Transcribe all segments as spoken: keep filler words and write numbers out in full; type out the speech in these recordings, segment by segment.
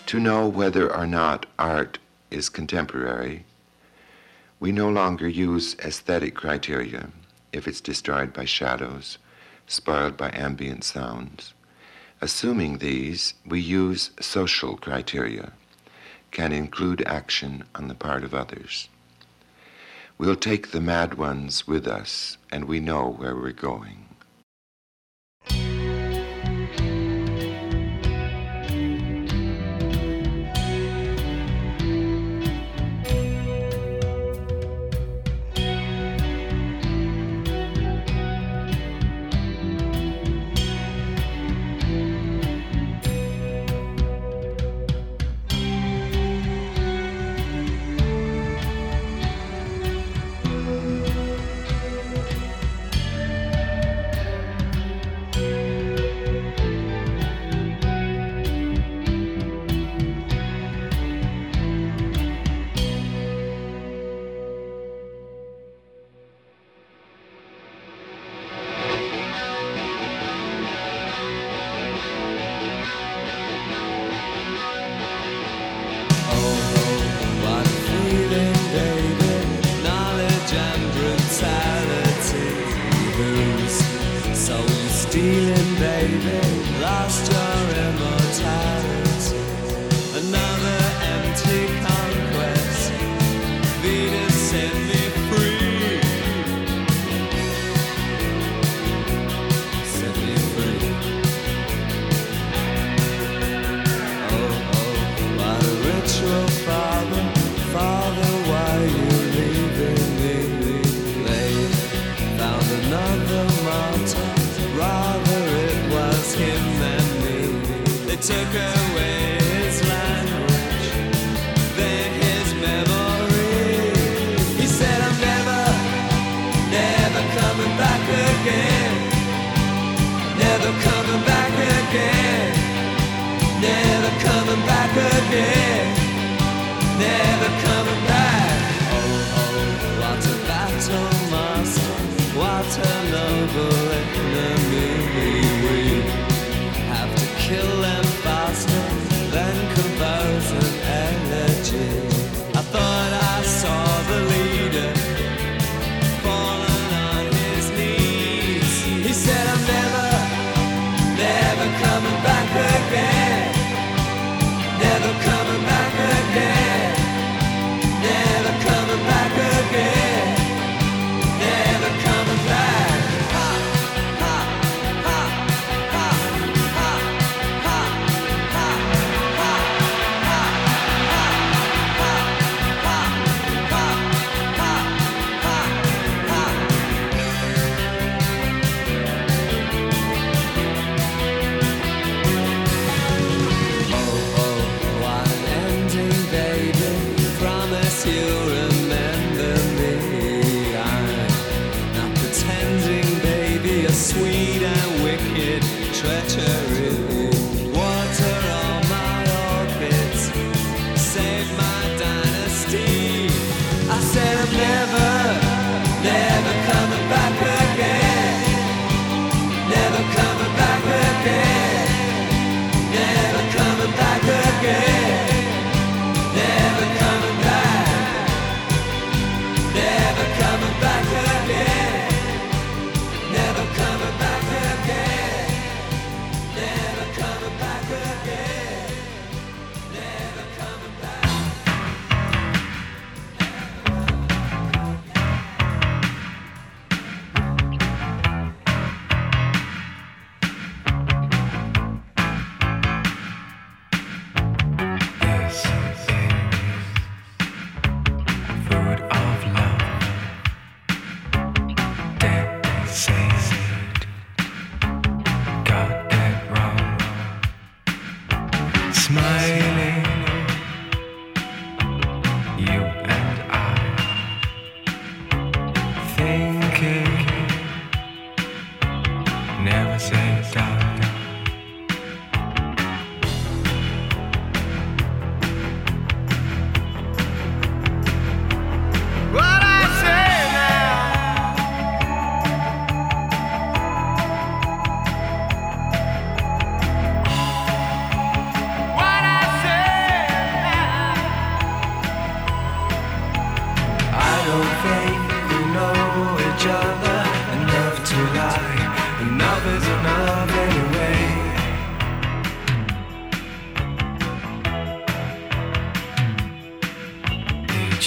To know whether or not art is contemporary, we no longer use aesthetic criteria if it's destroyed by shadows, spoiled by ambient sounds. Assuming these, we use social criteria, can include action on the part of others. We'll take the mad ones with us, and we know where we're going.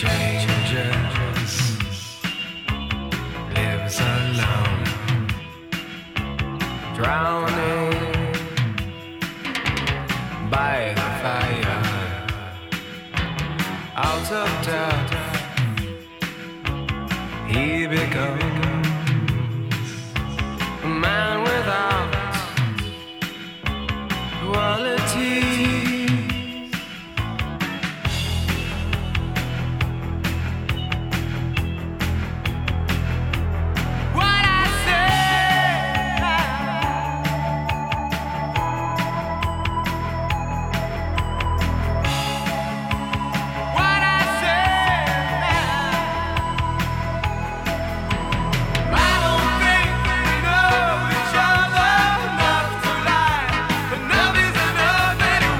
changes, lives alone, drowning by the fire, out of touch, he becomes a man without quality. Enough is enough,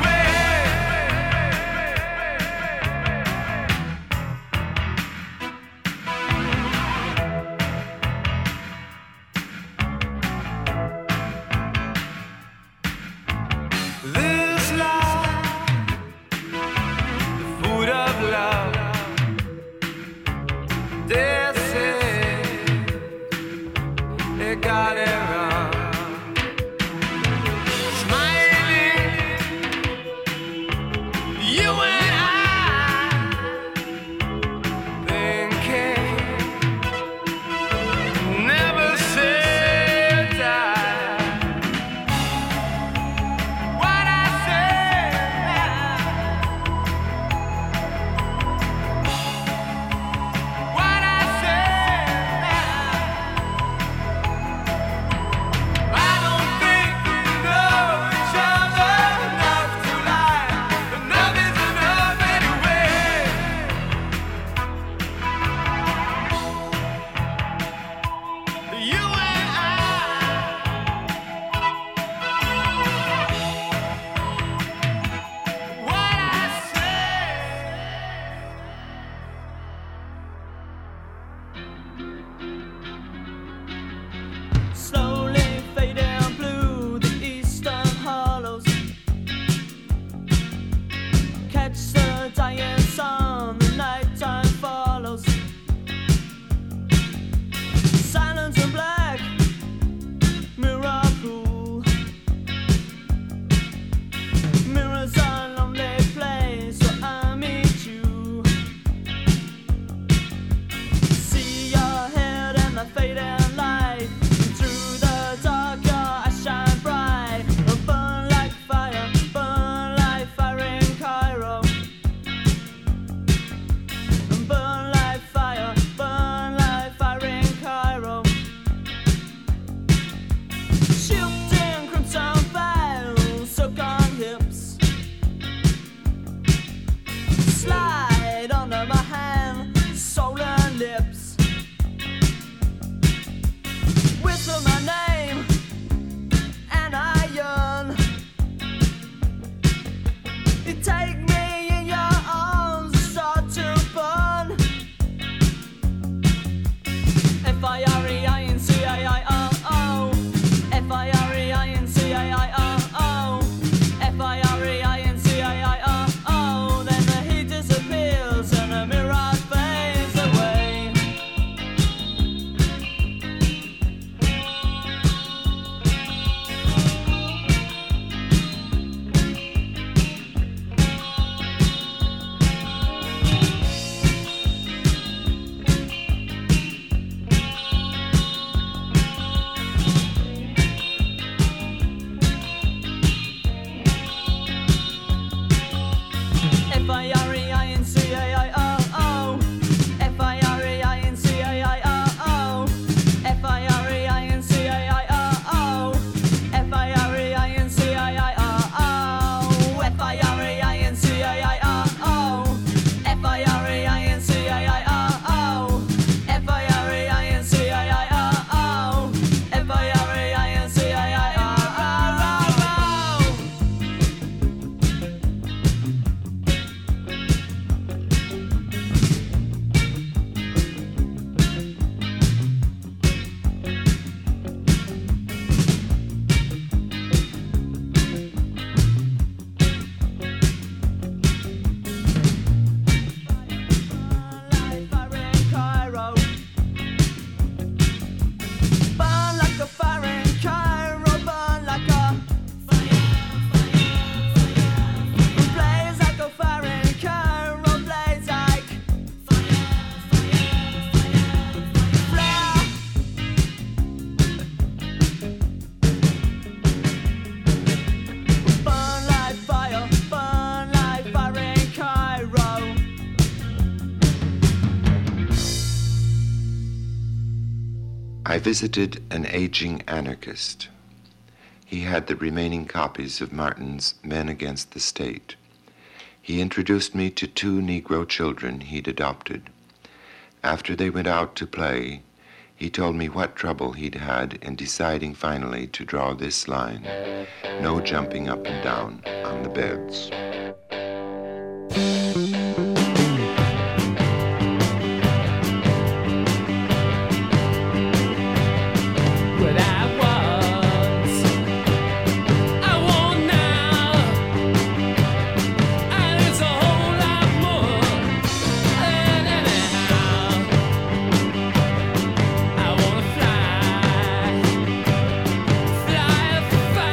I visited an aging anarchist. He had the remaining copies of Martin's Men Against the State. He introduced me to two Negro children he'd adopted. After they went out to play, he told me what trouble he'd had in deciding finally to draw this line: no jumping up and down on the beds.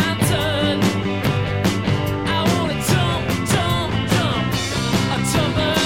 Jump, jump, a jumper.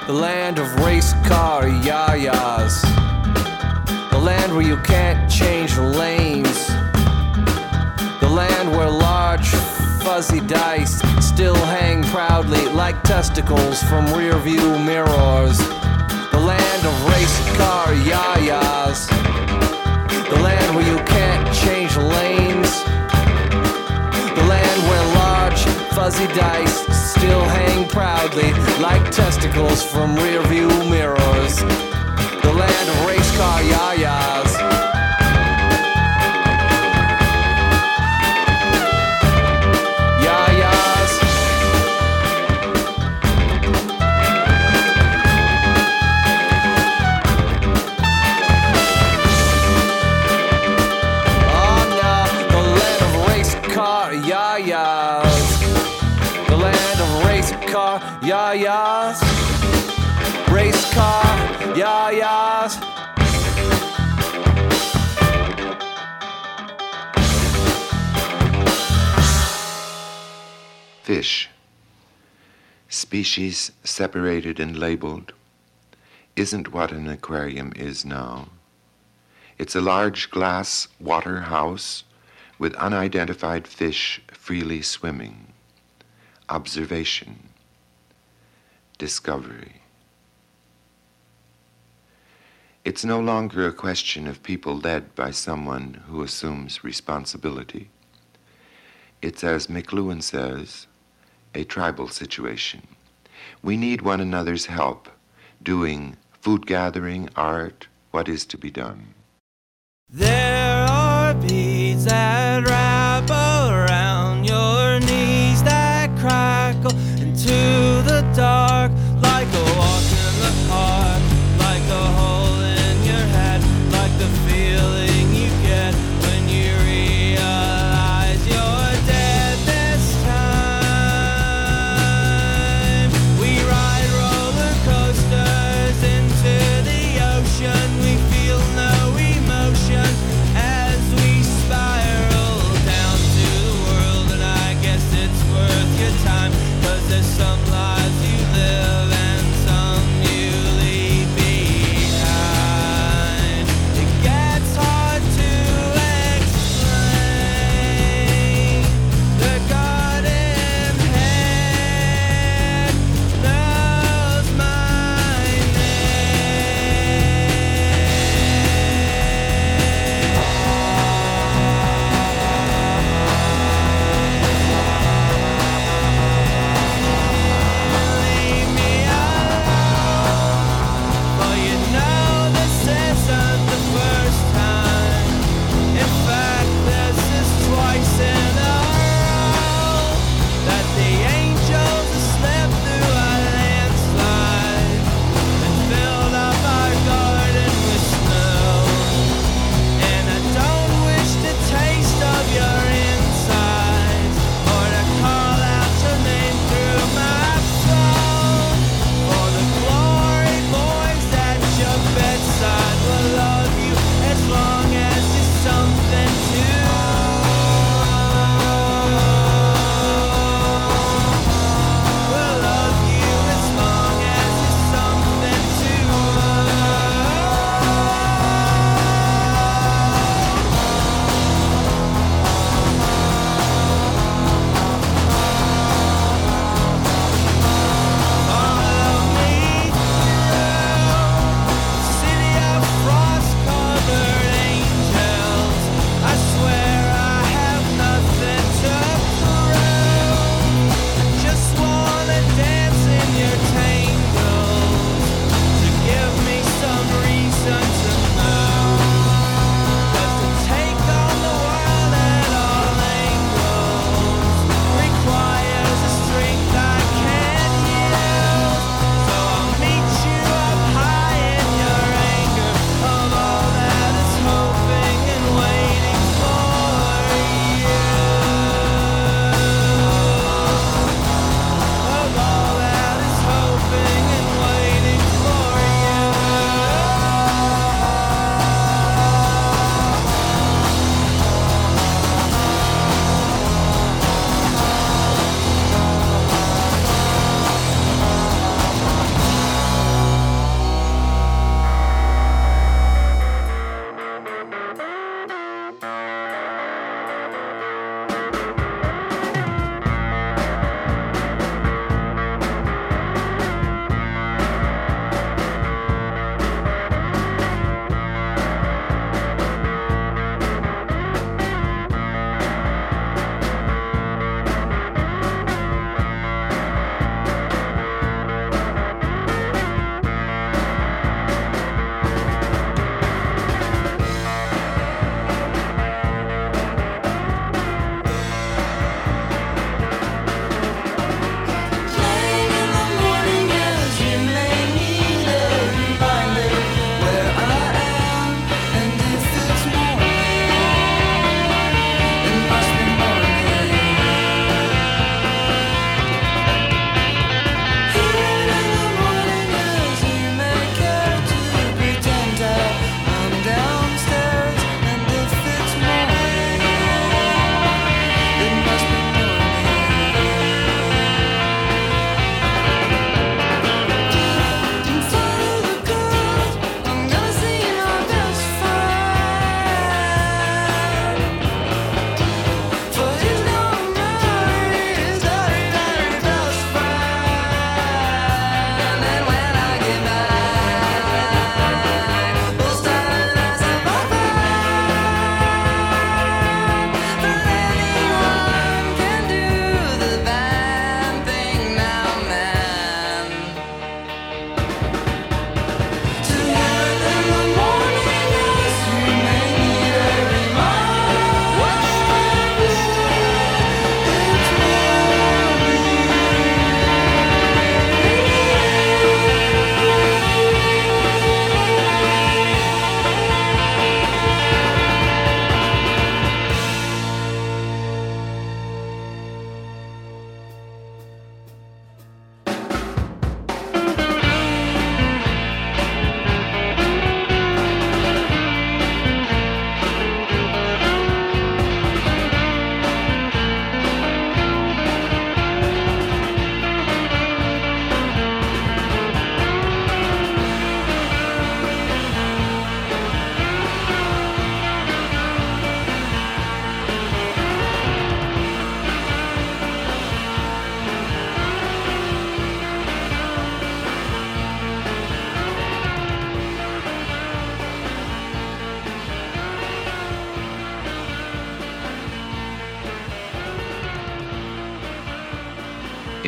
the land of race car yayas, the land where you can't change lanes, the land where large fuzzy dice still hang proudly like testicles from rear view mirrors, the land of race car yayas, the land where you can't change lanes, the land where large fuzzy dice still hang proudly like testicles from rear view mirrors, the land of race car yayas. Yayas. Oh no, the land of race car yayas. The land of race car yayas. Race car yayas. Fish. Species separated and labeled isn't what an aquarium is now. It's a large glass water house with unidentified fish freely swimming. Observation. Discovery. It's no longer a question of people led by someone who assumes responsibility. It's, as McLuhan says, a tribal situation. We need one another's help, doing food gathering, art, what is to be done. There are beads that wrap around your knees that crackle into the dark like a walk in the park, like a hole in your head, like the feeling you get when you realize you're dead this time. We ride roller coasters into the ocean, we feel no emotion as we spiral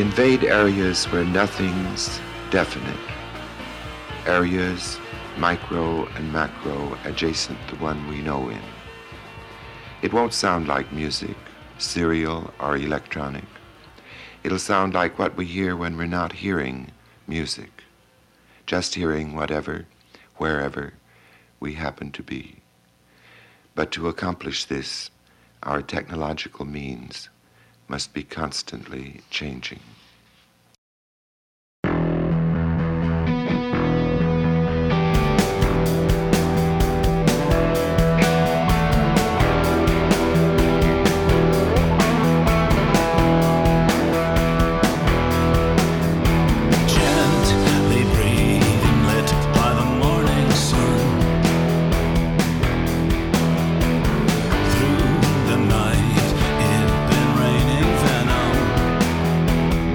Invade areas where nothing's definite. Areas, micro and macro, adjacent to one we know in. It won't sound like music, serial or electronic. It'll sound like what we hear when we're not hearing music, just hearing whatever, wherever we happen to be. But to accomplish this, our technological means must be constantly changing. Through the night, it'd been raining venom.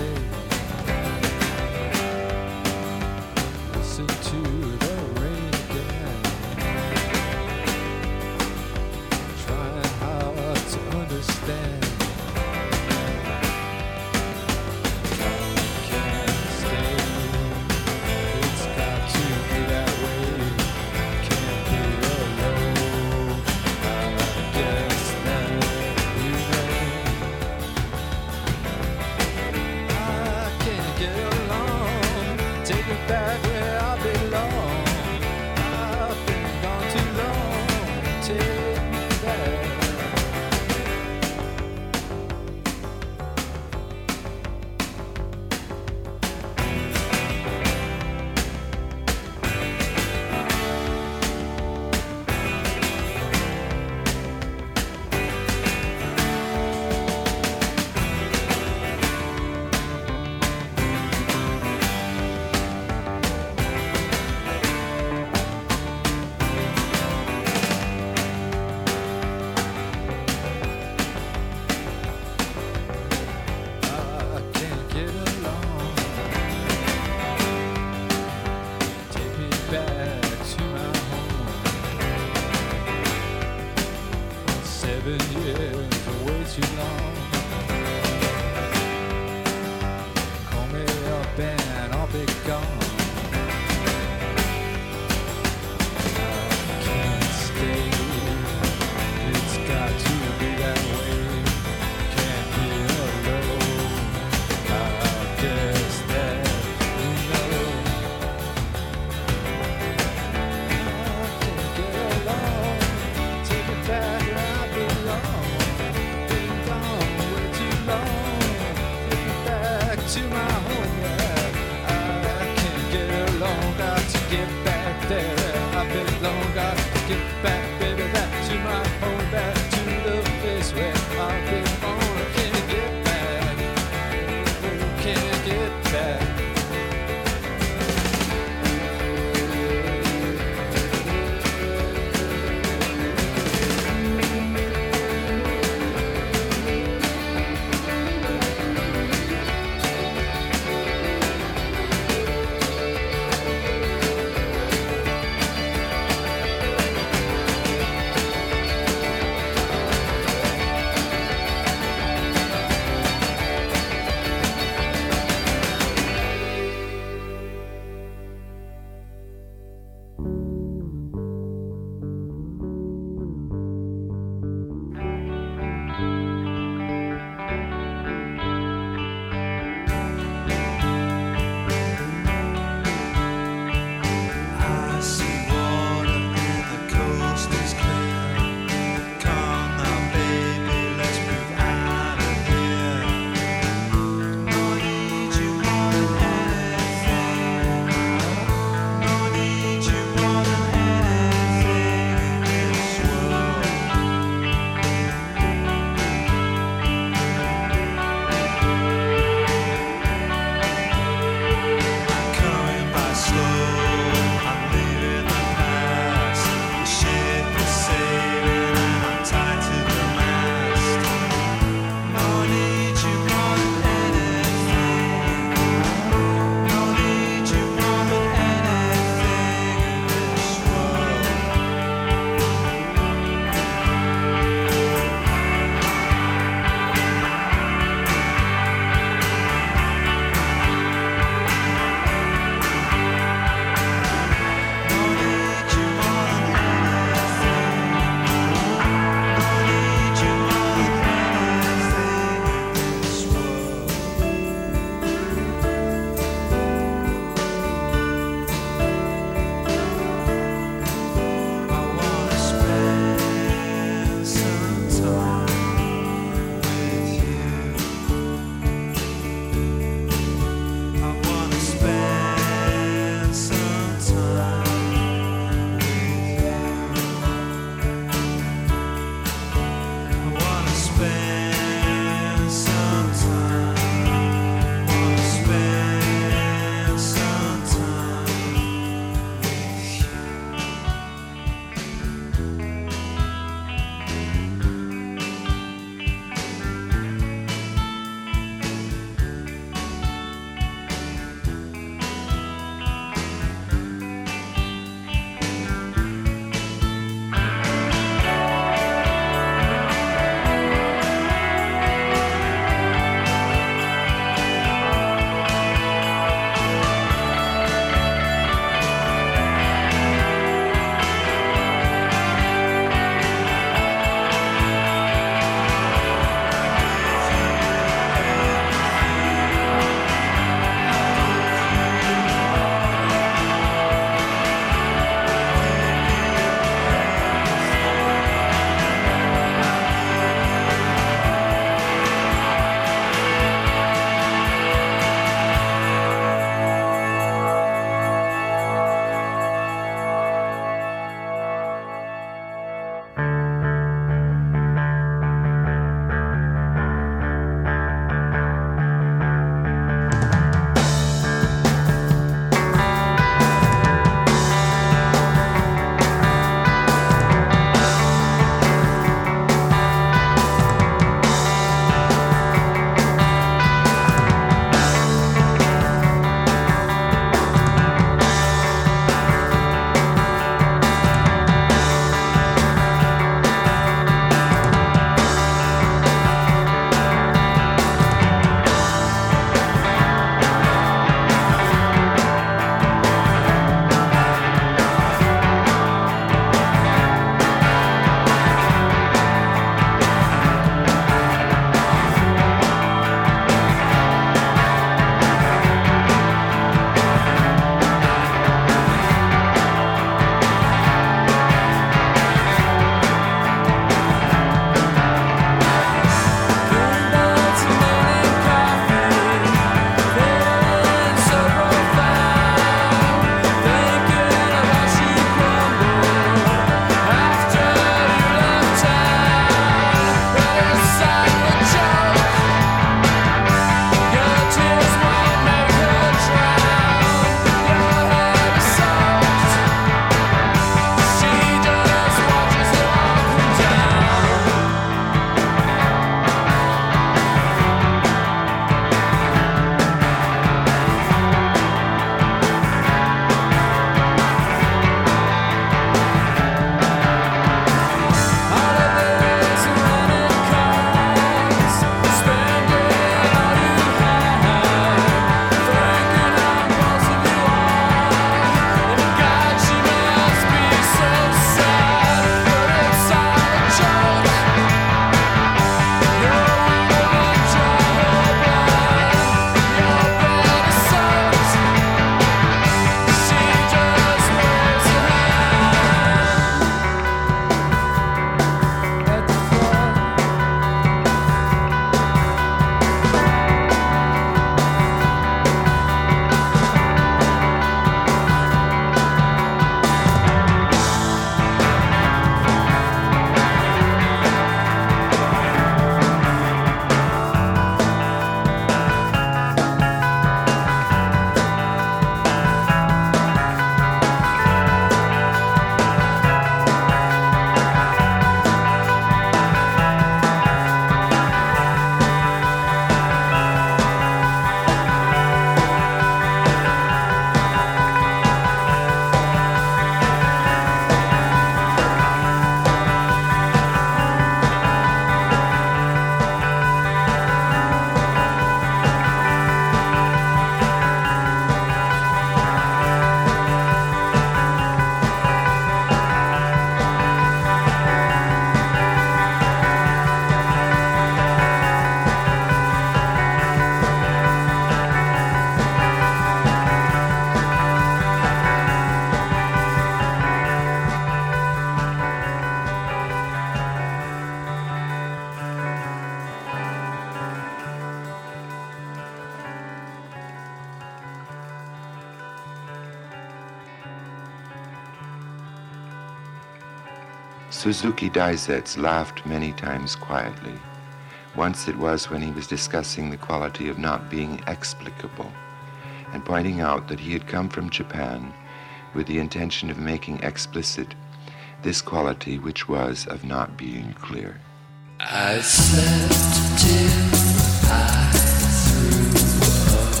Suzuki Daisetsu laughed many times quietly. Once it was when he was discussing the quality of not being explicable and pointing out that he had come from Japan with the intention of making explicit this quality which was of not being clear. I slept till I threw up.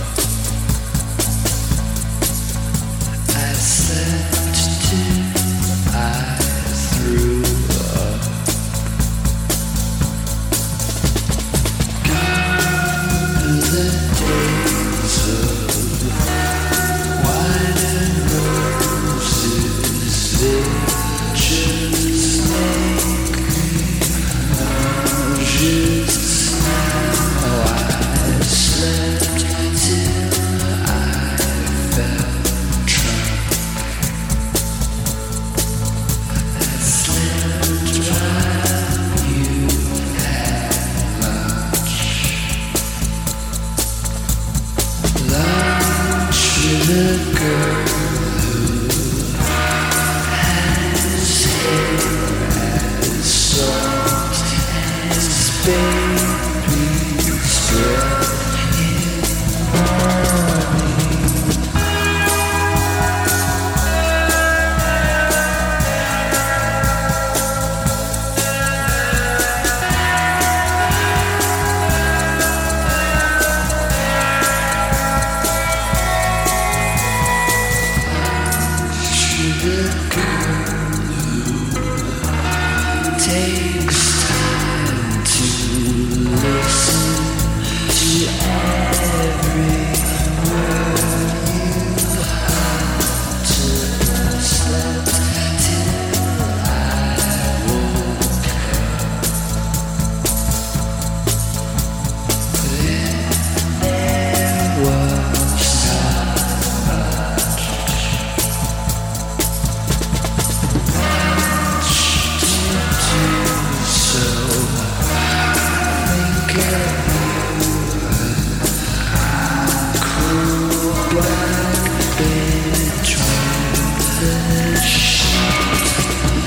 I slept till I threw up. Gone are the days of wine and roses. They just make me nauseous. Oh, I slept till I felt drunk. I slept while you had lunch. Lunch with a girl who has hair as soft as baby's breath in morning. To the girl who takes time to listen to every word you utter. Slept till I woke up. There was not much to do, so think of you, cruel black between the sheets.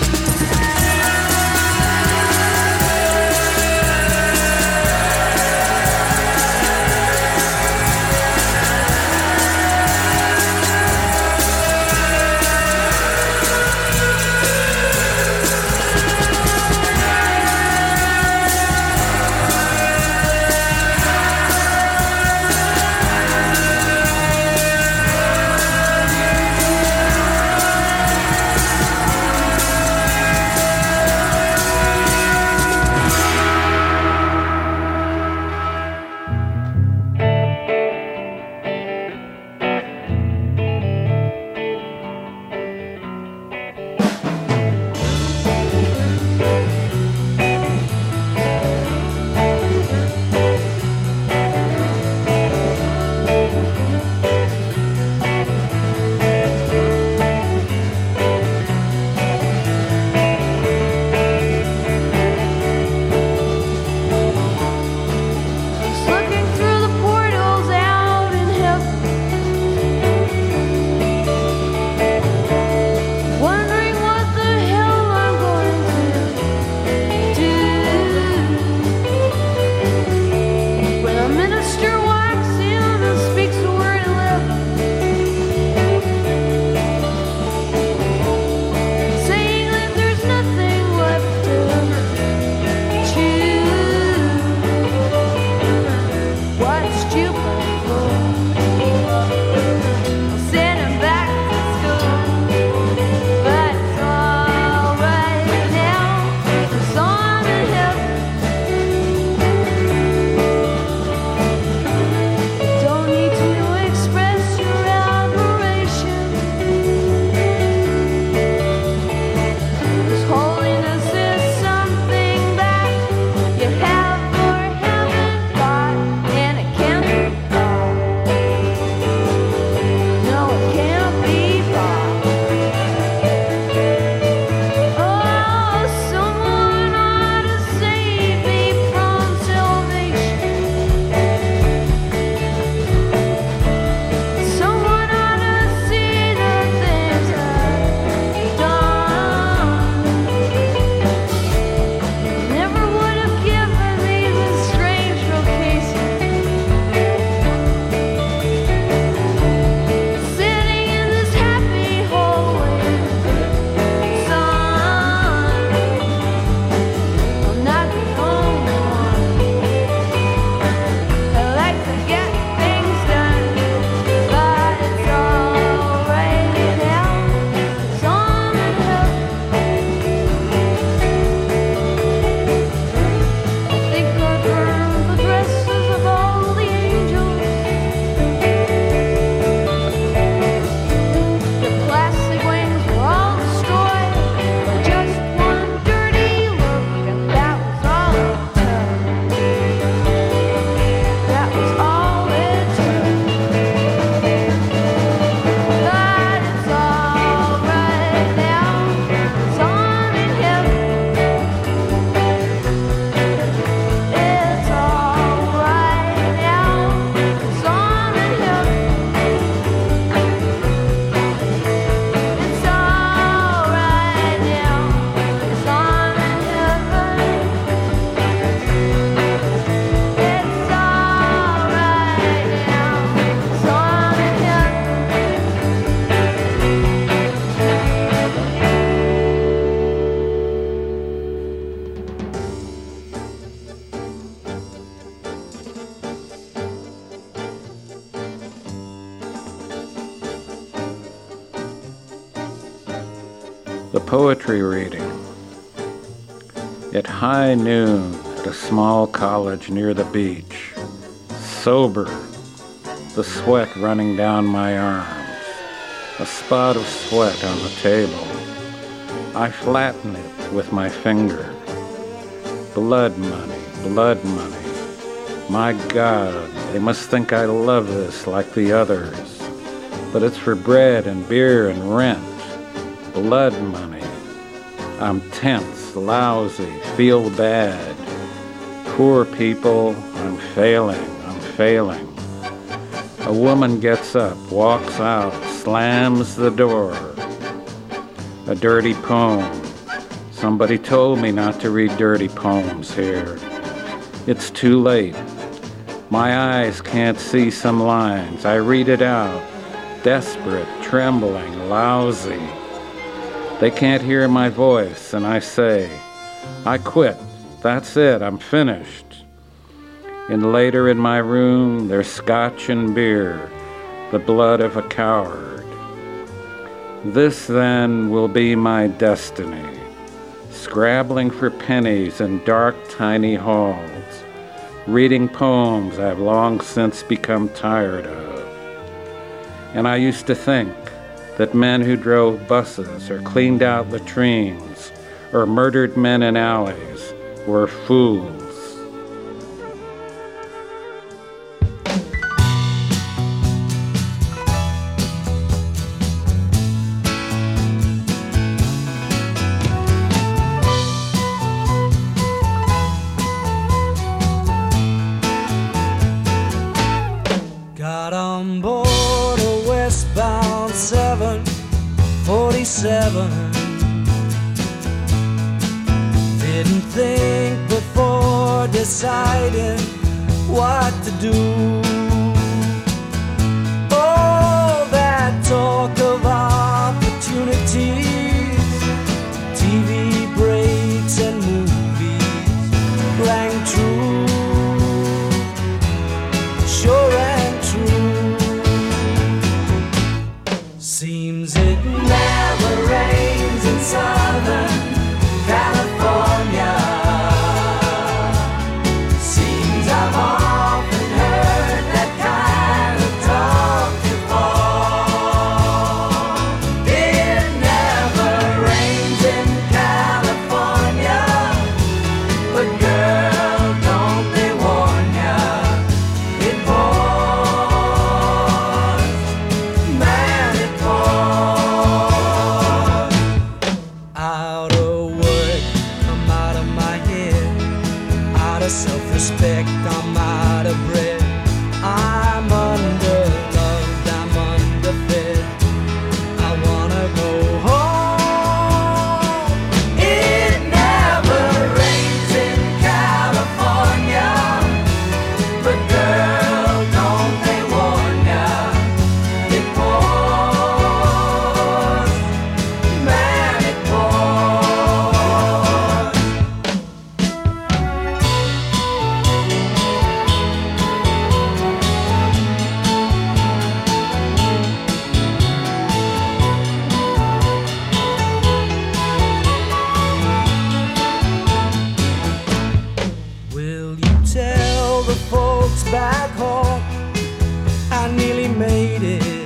Looking through the portals out in heaven, wondering what the hell I'm going to do. When a minister walks in and speaks a word in Latin, saying that there's nothing left to choose. What's you playing for? I'll send him back to school, but it's alright now, 'cause I'm in heaven. Don't need to express your admiration, 'cause holiness is something that you have or haven't got, and it can't poetry reading. At high noon at a small college near the beach, sober, the sweat running down my arms, a spot of sweat on the table. I flatten it with my finger. Blood money, blood money. My God, they must think I love this like the others. But it's for bread and beer and rent. Blood money. I'm tense, lousy, feel bad. Poor people, I'm failing, I'm failing. A woman gets up, walks out, slams the door. A dirty poem. Somebody told me not to read dirty poems here. It's too late. My eyes can't see some lines. I read it out. Desperate, trembling, lousy. They can't hear my voice, and I say, I quit. That's it. I'm finished. And later in my room, there's scotch and beer, the blood of a coward. This, then, will be my destiny, scrabbling for pennies in dark, tiny halls, reading poems I've long since become tired of. And I used to think that men who drove buses or cleaned out latrines or murdered men in alleys were fools. Got on board a westbound seven forty-seven. Didn't think before deciding what to do. Oh, that talk of opportunities, T V breaks and movies rang true. Sure and true. Seems it never rains in Southern California. Seems I've often heard that kind of talk before. It never rains in California, but girl, don't they warn ya, it pours, man, it pours. Out of work, I'm out of my head. Out of self-respect, I'm out of breath. I'm underloved, I'm underfed. I wanna go home. It never rains in California, but girl, don't they warn ya, it pours, man, it pours. Will you tell the folks back home I nearly made it?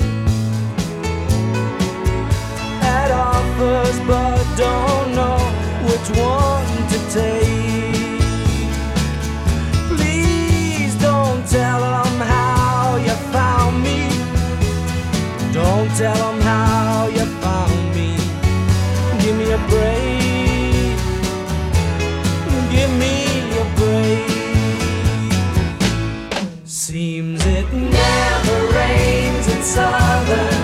Had offers but don't know which one to take. Please don't tell them how you found me. Don't tell them how you found me. Give me a break. Give me a break. Seems it never rains in Southern